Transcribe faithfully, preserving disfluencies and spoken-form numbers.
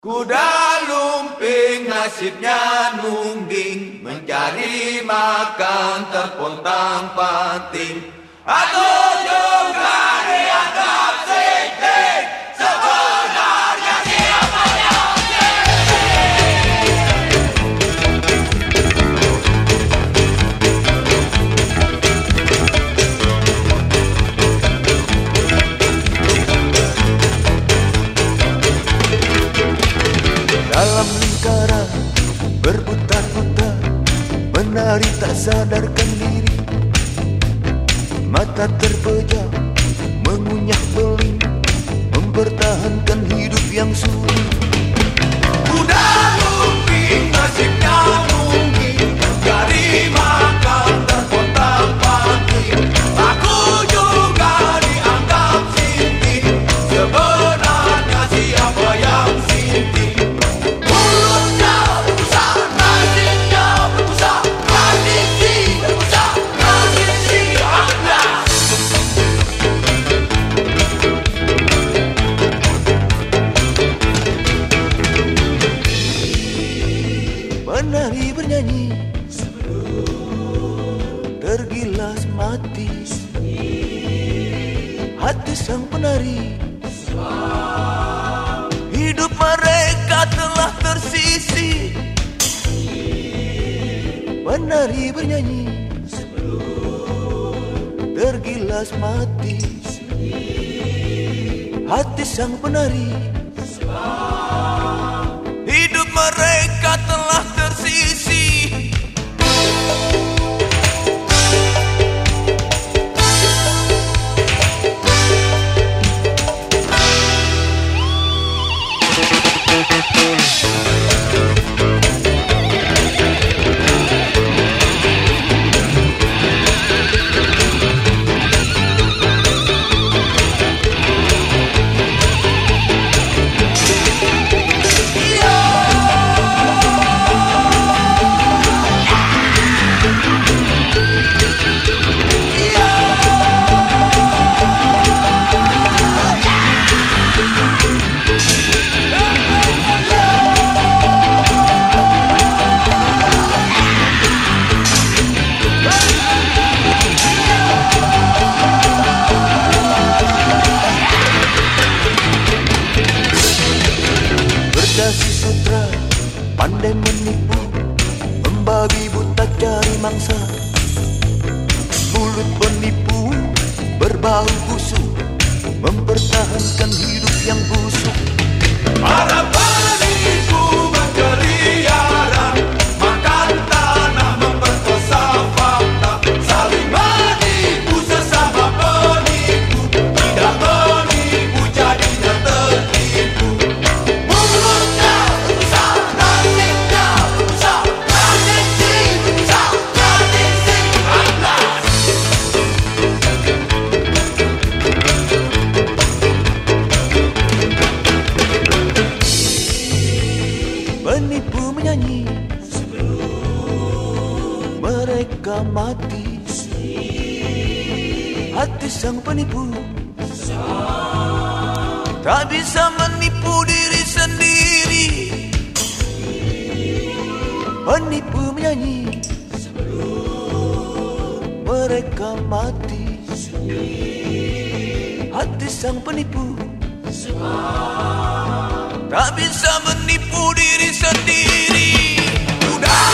Kuda lumping nasibnya nungging, mencari makan terpontang-panting, atau juga dianggap sinting. Sebenarnya siapa yang dalam lingkaran berputar-putar, menari tak sadarkan diri, mata terpejam, mengunyah beling, mempertahankan hidup yang sulit. Kuda lumping nasibnya nungging, mencari makan terpontang-panting, aku juga dianggap sinting. Sebenarnya siapa yang sinting? Penari bernyanyi sebelum tergilas mati, hati sang penari, hidup mereka telah tersisih. Penari bernyanyi sebelum tergilas mati, hati sang penari, hidup mereka telah tersisih. Berdasi sutra, pandai menipu, membagi buta cari mangsa. Mulut penipu, berbau busuk, mempertahankan hidup yang busuk. Para penipu berkeliaran, makan tanah, memperkosa fakta, saling menipu sesama penipu, tidak menipu jadinya tertipu. Penipu menyanyi sebelum mereka mati, hati sang penipu tak bisa menipu diri sendiri. Penipu menyanyi sebelum mereka mati, hati sang penipu tak bisa menipu diri sendiri. Udah